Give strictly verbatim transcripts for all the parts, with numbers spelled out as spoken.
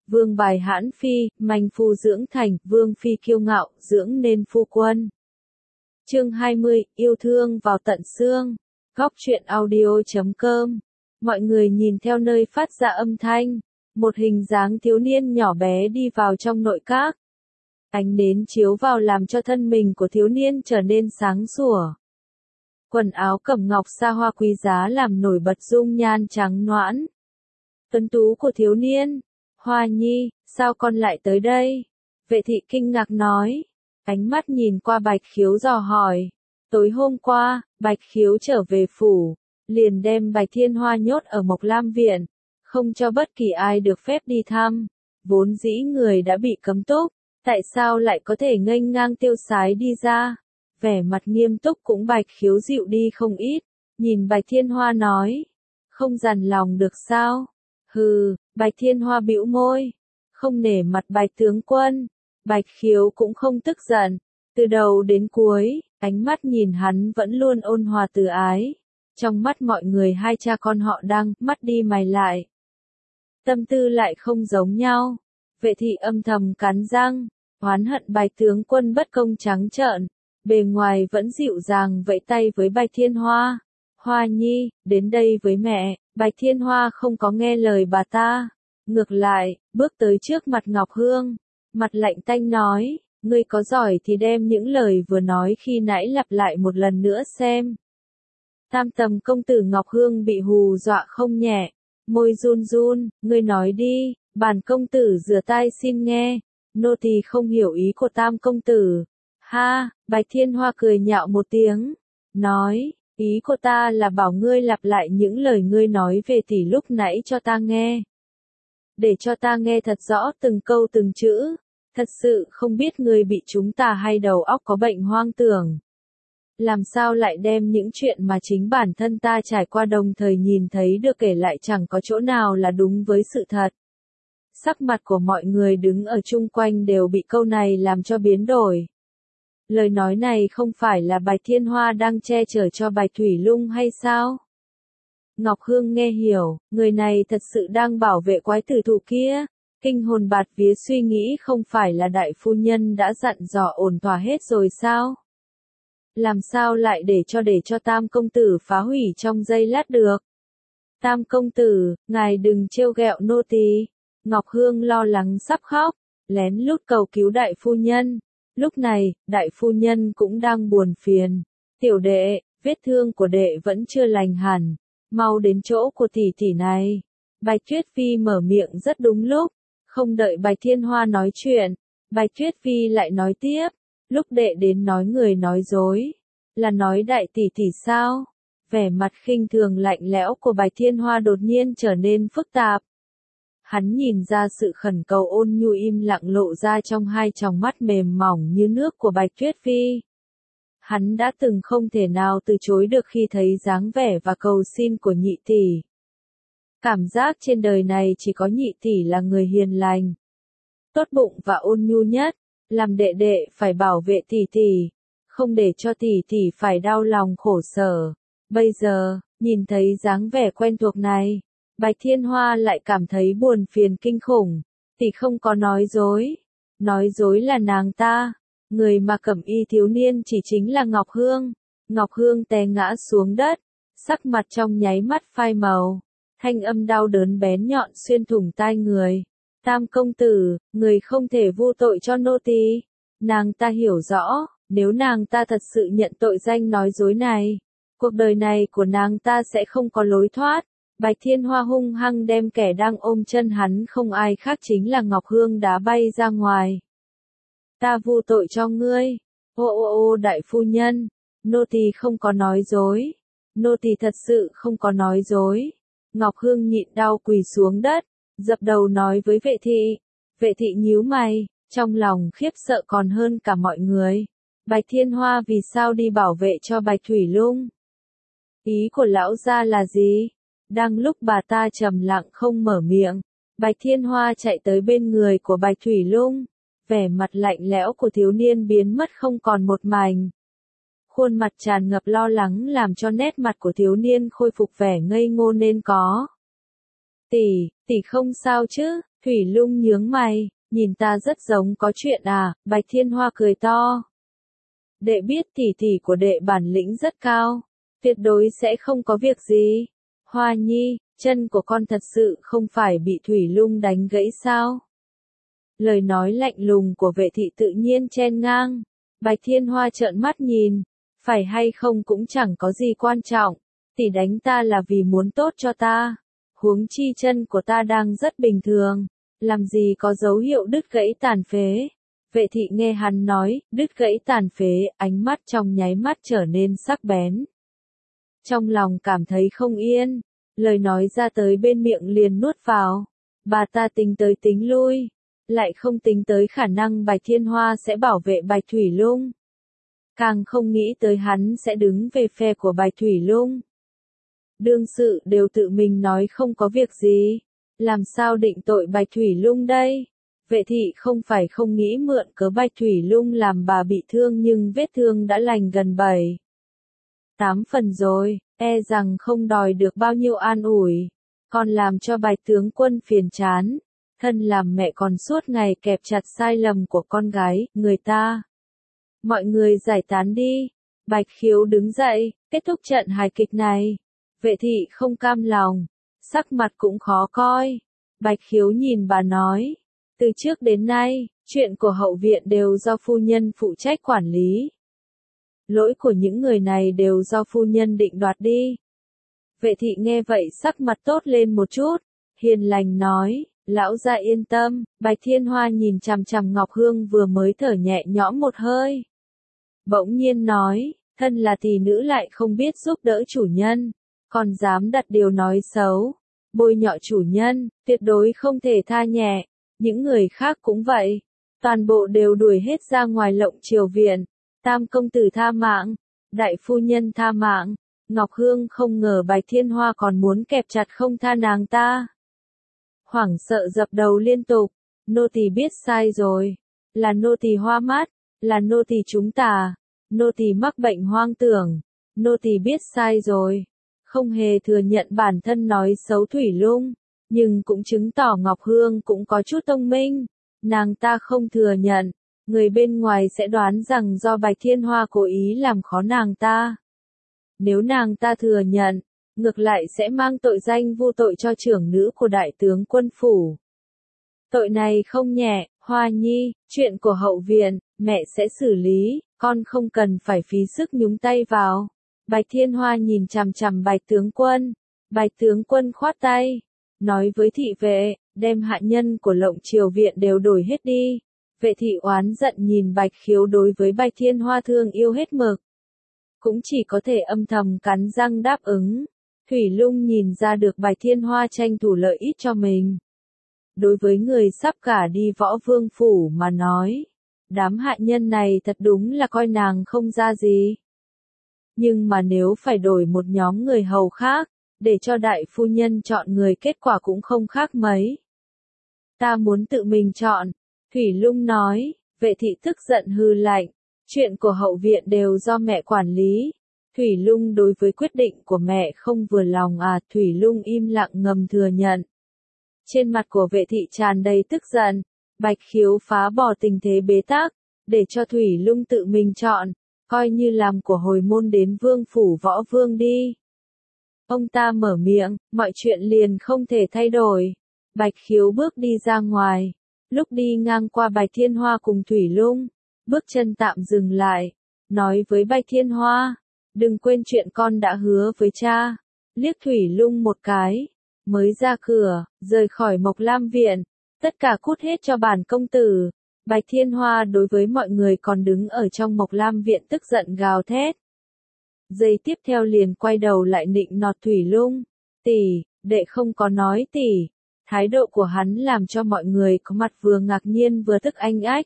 vương bài hãn phi, manh phu dưỡng thành, vương phi kiêu ngạo, dưỡng nên phu quân. Chương hai mươi, yêu thương vào tận xương. Góc truyện audio chấm com. Mọi người nhìn theo nơi phát ra âm thanh, một hình dáng thiếu niên nhỏ bé đi vào trong nội các. Ánh nến chiếu vào làm cho thân mình của thiếu niên trở nên sáng sủa. Quần áo cẩm ngọc sa hoa quý giá làm nổi bật dung nhan trắng nõn. Tuấn tú của thiếu niên. Hoa nhi, sao con lại tới đây? Vệ thị kinh ngạc nói. Ánh mắt nhìn qua Bạch Khiếu dò hỏi. Tối hôm qua, Bạch Khiếu trở về phủ, liền đem Bạch Thiên Hoa nhốt ở Mộc Lam Viện, không cho bất kỳ ai được phép đi thăm. Vốn dĩ người đã bị cấm túc, tại sao lại có thể nghênh ngang tiêu sái đi ra? Vẻ mặt nghiêm túc cũng Bạch Khiếu dịu đi không ít, nhìn Bạch Thiên Hoa nói. Không dằn lòng được sao? Hừ, Bạch Thiên Hoa bĩu môi, không nể mặt Bạch tướng quân. Bạch Khiếu cũng không tức giận, từ đầu đến cuối, ánh mắt nhìn hắn vẫn luôn ôn hòa từ ái. Trong mắt mọi người hai cha con họ đang mắt đi mày lại. Tâm tư lại không giống nhau. Vệ thị âm thầm cắn răng, oán hận Bạch tướng quân bất công trắng trợn, bề ngoài vẫn dịu dàng vẫy tay với Bạch Thiên Hoa. Hoa nhi, đến đây với mẹ. Bạch Thiên Hoa không có nghe lời bà ta, ngược lại, bước tới trước mặt Ngọc Hương, mặt lạnh tanh nói, ngươi có giỏi thì đem những lời vừa nói khi nãy lặp lại một lần nữa xem. Tam tầm công tử Ngọc Hương bị hù dọa không nhẹ, môi run run, ngươi nói đi, bản công tử rửa tai xin nghe, nô tỳ không hiểu ý của Tam công tử. Ha, Bạch Thiên Hoa cười nhạo một tiếng, nói, ý của ta là bảo ngươi lặp lại những lời ngươi nói về tỷ lúc nãy cho ta nghe. Để cho ta nghe thật rõ từng câu từng chữ, thật sự không biết ngươi bị chúng ta hay đầu óc có bệnh hoang tưởng. Làm sao lại đem những chuyện mà chính bản thân ta trải qua đồng thời nhìn thấy được kể lại chẳng có chỗ nào là đúng với sự thật. Sắc mặt của mọi người đứng ở chung quanh đều bị câu này làm cho biến đổi. Lời nói này không phải là Bạch Thiên Hoa đang che chở cho Bạch Thủy Lung hay sao? Ngọc Hương nghe hiểu, người này thật sự đang bảo vệ quái tử thụ kia. Kinh hồn bạt vía suy nghĩ không phải là đại phu nhân đã dặn dò ổn thỏa hết rồi sao? Làm sao lại để cho để cho Tam công tử phá hủy trong giây lát được? Tam công tử, ngài đừng trêu ghẹo nô tỳ. Ngọc Hương lo lắng sắp khóc, lén lút cầu cứu đại phu nhân. Lúc này, đại phu nhân cũng đang buồn phiền. Tiểu đệ, vết thương của đệ vẫn chưa lành hẳn, mau đến chỗ của tỷ tỷ này. Bạch Tuyết Phi mở miệng rất đúng lúc, không đợi Bạch Thiên Hoa nói chuyện, Bạch Tuyết Phi lại nói tiếp, lúc đệ đến nói người nói dối, là nói đại tỷ tỷ sao? Vẻ mặt khinh thường lạnh lẽo của Bạch Thiên Hoa đột nhiên trở nên phức tạp. Hắn nhìn ra sự khẩn cầu ôn nhu im lặng lộ ra trong hai tròng mắt mềm mỏng như nước của Bạch Tuyết Phi. Hắn đã từng không thể nào từ chối được khi thấy dáng vẻ và cầu xin của nhị tỷ. Cảm giác trên đời này chỉ có nhị tỷ là người hiền lành, tốt bụng và ôn nhu nhất, làm đệ đệ phải bảo vệ tỷ tỷ, không để cho tỷ tỷ phải đau lòng khổ sở. Bây giờ, nhìn thấy dáng vẻ quen thuộc này, Bạch Thiên Hoa lại cảm thấy buồn phiền kinh khủng. Tỷ không có nói dối, nói dối là nàng ta. Người mà cẩm y thiếu niên chỉ chính là Ngọc Hương. Ngọc Hương té ngã xuống đất, sắc mặt trong nháy mắt phai màu, thanh âm đau đớn bén nhọn xuyên thủng tai người. Tam công tử, người không thể vu tội cho nô tỳ. Nàng ta hiểu rõ, nếu nàng ta thật sự nhận tội danh nói dối này, cuộc đời này của nàng ta sẽ không có lối thoát. Bạch Thiên Hoa hung hăng đem kẻ đang ôm chân hắn không ai khác chính là Ngọc Hương đá bay ra ngoài. Ta vu tội cho ngươi. Ô ô ô đại phu nhân, nô tỳ không có nói dối. Nô tỳ thật sự không có nói dối. Ngọc Hương nhịn đau quỳ xuống đất, dập đầu nói với vệ thị. Vệ thị nhíu mày, trong lòng khiếp sợ còn hơn cả mọi người. Bạch Thiên Hoa vì sao đi bảo vệ cho Bạch Thủy Lung? Ý của lão gia là gì? Đang lúc bà ta trầm lặng không mở miệng, Bạch Thiên Hoa chạy tới bên người của Bạch Thủy Lung, vẻ mặt lạnh lẽo của thiếu niên biến mất không còn một mảnh. Khuôn mặt tràn ngập lo lắng làm cho nét mặt của thiếu niên khôi phục vẻ ngây ngô nên có. Tỷ, tỷ không sao chứ? Thủy Lung nhướng mày, nhìn ta rất giống có chuyện à, Bạch Thiên Hoa cười to. Đệ biết tỷ tỷ của đệ bản lĩnh rất cao, tuyệt đối sẽ không có việc gì. Hoa Nhi, chân của con thật sự không phải bị Thủy Lung đánh gãy sao? Lời nói lạnh lùng của vệ thị tự nhiên chen ngang. Bạch Thiên Hoa trợn mắt nhìn, phải hay không cũng chẳng có gì quan trọng, tỷ đánh ta là vì muốn tốt cho ta. Huống chi chân của ta đang rất bình thường, làm gì có dấu hiệu đứt gãy tàn phế. Vệ thị nghe hắn nói, đứt gãy tàn phế, ánh mắt trong nháy mắt trở nên sắc bén. Trong lòng cảm thấy không yên, lời nói ra tới bên miệng liền nuốt vào. Bà ta tính tới tính lui, lại không tính tới khả năng Bạch Thiên Hoa sẽ bảo vệ Bạch Thủy Lung. Càng không nghĩ tới hắn sẽ đứng về phe của Bạch Thủy Lung. Đương sự đều tự mình nói không có việc gì, làm sao định tội Bạch Thủy Lung đây? Vệ thị không phải không nghĩ mượn cớ Bạch Thủy Lung làm bà bị thương nhưng vết thương đã lành gần bảy tám phần rồi, e rằng không đòi được bao nhiêu an ủi, còn làm cho Bạch tướng quân phiền chán. Thân làm mẹ còn suốt ngày kẹp chặt sai lầm của con gái, người ta. Mọi người giải tán đi. Bạch Khiếu đứng dậy, kết thúc trận hài kịch này. Vệ thị không cam lòng, sắc mặt cũng khó coi. Bạch Khiếu nhìn bà nói, từ trước đến nay, chuyện của hậu viện đều do phu nhân phụ trách quản lý. Lỗi của những người này đều do phu nhân định đoạt đi. Vệ thị nghe vậy sắc mặt tốt lên một chút, hiền lành nói, lão gia yên tâm. Bạch Thiên Hoa nhìn chằm chằm Ngọc Hương vừa mới thở nhẹ nhõm một hơi. Bỗng nhiên nói, thân là tỷ nữ lại không biết giúp đỡ chủ nhân, còn dám đặt điều nói xấu, bôi nhọ chủ nhân, tuyệt đối không thể tha nhẹ. Những người khác cũng vậy, toàn bộ đều đuổi hết ra ngoài Lộng Triều viện. Tam công tử tha mạng, đại phu nhân tha mạng. Ngọc Hương không ngờ Bạch Thiên Hoa còn muốn kẹp chặt không tha nàng ta. Hoảng sợ dập đầu liên tục, nô tỳ biết sai rồi, là nô tỳ hoa mắt, là nô tỳ trúng tà, nô tỳ mắc bệnh hoang tưởng, nô tỳ biết sai rồi. Không hề thừa nhận bản thân nói xấu Thủy Lung, nhưng cũng chứng tỏ Ngọc Hương cũng có chút thông minh. Nàng ta không thừa nhận, người bên ngoài sẽ đoán rằng do Bạch Thiên Hoa cố ý làm khó nàng ta. Nếu nàng ta thừa nhận, ngược lại sẽ mang tội danh vu tội cho trưởng nữ của đại tướng quân phủ. Tội này không nhẹ, Hoa Nhi, chuyện của hậu viện, mẹ sẽ xử lý, con không cần phải phí sức nhúng tay vào. Bạch Thiên Hoa nhìn chằm chằm Bạch tướng quân, Bạch tướng quân khoát tay, nói với thị vệ, đem hạ nhân của Lộng Triều viện đều đổi hết đi. Vệ thị oán giận nhìn Bạch Khiếu đối với Bạch Thiên Hoa thương yêu hết mực. Cũng chỉ có thể âm thầm cắn răng đáp ứng. Thủy Lung nhìn ra được Bạch Thiên Hoa tranh thủ lợi ích cho mình. Đối với người sắp gả đi Võ Vương phủ mà nói, đám hạ nhân này thật đúng là coi nàng không ra gì. Nhưng mà nếu phải đổi một nhóm người hầu khác, để cho đại phu nhân chọn người kết quả cũng không khác mấy. Ta muốn tự mình chọn, Thủy Lung nói. Vệ thị tức giận hừ lạnh, chuyện của hậu viện đều do mẹ quản lý. Thủy Lung đối với quyết định của mẹ không vừa lòng à? Thủy Lung im lặng ngầm thừa nhận. Trên mặt của vệ thị tràn đầy tức giận. Bạch Khiếu phá bỏ tình thế bế tắc, để cho Thủy Lung tự mình chọn, coi như làm của hồi môn đến vương phủ Võ Vương đi. Ông ta mở miệng, mọi chuyện liền không thể thay đổi. Bạch Khiếu bước đi ra ngoài, lúc đi ngang qua Bạch Thiên Hoa cùng Thủy Lung, bước chân tạm dừng lại, nói với Bạch Thiên Hoa, đừng quên chuyện con đã hứa với cha. Liếc Thủy Lung một cái, mới ra cửa, rời khỏi Mộc Lam viện, tất cả cút hết cho bản công tử. Bạch Thiên Hoa đối với mọi người còn đứng ở trong Mộc Lam viện tức giận gào thét. Giây tiếp theo liền quay đầu lại nịnh nọt Thủy Lung, tỷ, đệ không có nói tỷ. Thái độ của hắn làm cho mọi người có mặt vừa ngạc nhiên vừa tức anh ách.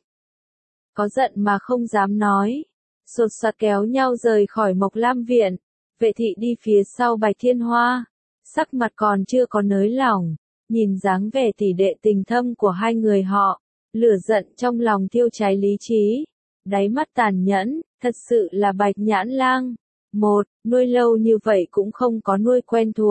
Có giận mà không dám nói. Sột soạt kéo nhau rời khỏi Mộc Lam viện. Vệ thị đi phía sau Bạch Thiên Hoa. Sắc mặt còn chưa có nới lỏng. Nhìn dáng vẻ tỷ đệ tình thâm của hai người họ. Lửa giận trong lòng thiêu cháy lý trí. Đáy mắt tàn nhẫn, thật sự là Bạch Nhãn Lang. Một, nuôi lâu như vậy cũng không có nuôi quen thuộc.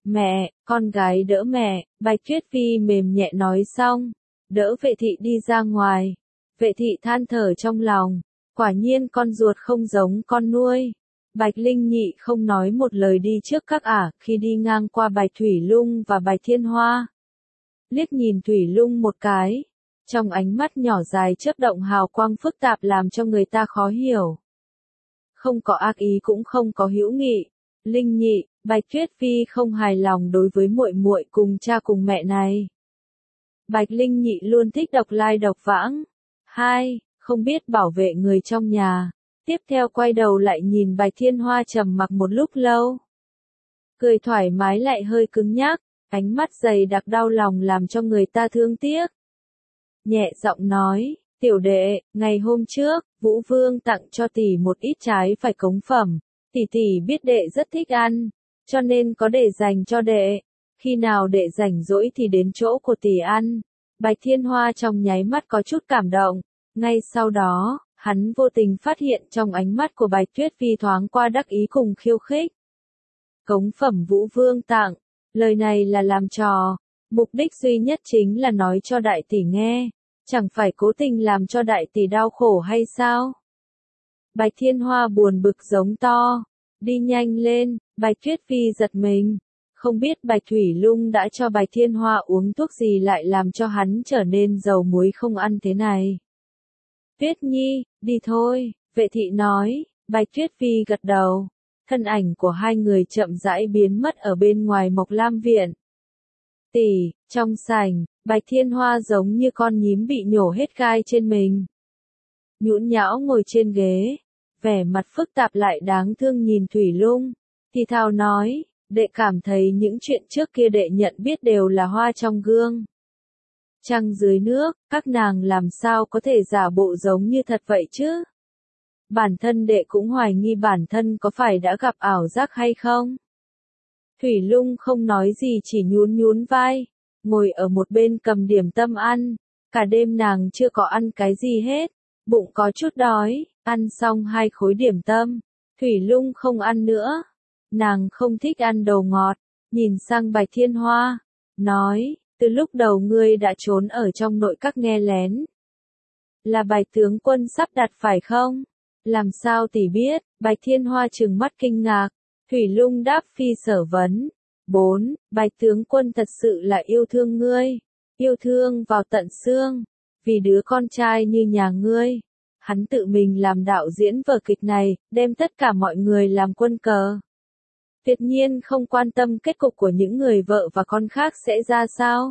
Mẹ, con gái đỡ mẹ, Bạch Tuyết Phi mềm nhẹ nói xong, đỡ vệ thị đi ra ngoài. Vệ thị than thở trong lòng, quả nhiên con ruột không giống con nuôi. Bạch Linh Nhị không nói một lời đi trước các ả, khi đi ngang qua Bạch Thủy Lung và Bạch Thiên Hoa. Liếc nhìn Thủy Lung một cái, trong ánh mắt nhỏ dài chớp động hào quang phức tạp làm cho người ta khó hiểu. Không có ác ý cũng không có hữu nghị. Linh Nhị, Bạch Tuyết Phi không hài lòng đối với muội muội cùng cha cùng mẹ này. Bạch Linh Nhị luôn thích độc lai độc vãng. Hai, không biết bảo vệ người trong nhà. Tiếp theo quay đầu lại nhìn Bạch Thiên Hoa trầm mặc một lúc lâu. Cười thoải mái lại hơi cứng nhắc, ánh mắt dày đặc đau lòng làm cho người ta thương tiếc. Nhẹ giọng nói, tiểu đệ, ngày hôm trước, Vũ Vương tặng cho tỷ một ít trái phải cống phẩm. Tỷ tỷ biết đệ rất thích ăn, cho nên có để dành cho đệ. Khi nào đệ rảnh rỗi thì đến chỗ của tỷ ăn. Bạch Thiên Hoa trong nháy mắt có chút cảm động. Ngay sau đó, hắn vô tình phát hiện trong ánh mắt của Bạch Tuyết Phi thoáng qua đắc ý cùng khiêu khích. Cống phẩm Vũ Vương tặng, lời này là làm trò, mục đích duy nhất chính là nói cho đại tỷ nghe, chẳng phải cố tình làm cho đại tỷ đau khổ hay sao? Bạch Thiên Hoa buồn bực giống to, đi nhanh lên. Bạch Tuyết Phi giật mình, không biết Bạch Thủy Lung đã cho Bạch Thiên Hoa uống thuốc gì lại làm cho hắn trở nên dầu muối không ăn thế này. Tuyết Nhi, đi thôi, vệ thị nói. Bạch Tuyết Phi gật đầu, thân ảnh của hai người chậm rãi biến mất ở bên ngoài Mộc Lam Viện. Tỷ, trong sảnh, Bạch Thiên Hoa giống như con nhím bị nhổ hết gai trên mình. Nhũn nhão ngồi trên ghế, vẻ mặt phức tạp lại đáng thương nhìn Thủy Lung, thì thào nói, đệ cảm thấy những chuyện trước kia đệ nhận biết đều là hoa trong gương. Trăng dưới nước, các nàng làm sao có thể giả bộ giống như thật vậy chứ? Bản thân đệ cũng hoài nghi bản thân có phải đã gặp ảo giác hay không? Thủy Lung không nói gì chỉ nhún nhún vai, ngồi ở một bên cầm điểm tâm ăn. Cả đêm nàng chưa có ăn cái gì hết, bụng có chút đói, ăn xong hai khối điểm tâm. Thủy Lung không ăn nữa. Nàng không thích ăn đồ ngọt, nhìn sang Bạch Thiên Hoa, nói, từ lúc đầu ngươi đã trốn ở trong nội các nghe lén. Là Bạch tướng quân sắp đặt phải không? Làm sao tỷ biết? Bạch Thiên Hoa trừng mắt kinh ngạc. Thủy Lung đáp phi sở vấn. Bốn, Bạch tướng quân thật sự là yêu thương ngươi, yêu thương vào tận xương, vì đứa con trai như nhà ngươi. Hắn tự mình làm đạo diễn vở kịch này, đem tất cả mọi người làm quân cờ. Tuyệt nhiên không quan tâm kết cục của những người vợ và con khác sẽ ra sao.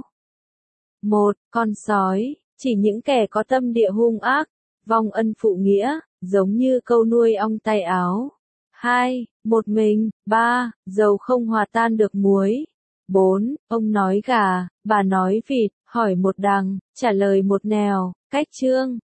Một, con sói, chỉ những kẻ có tâm địa hung ác, vong ân phụ nghĩa, giống như câu nuôi ong tay áo. Hai, một mình. Ba, dầu không hòa tan được muối. Bốn, ông nói gà, bà nói vịt, hỏi một đằng, trả lời một nẻo. Cách chương.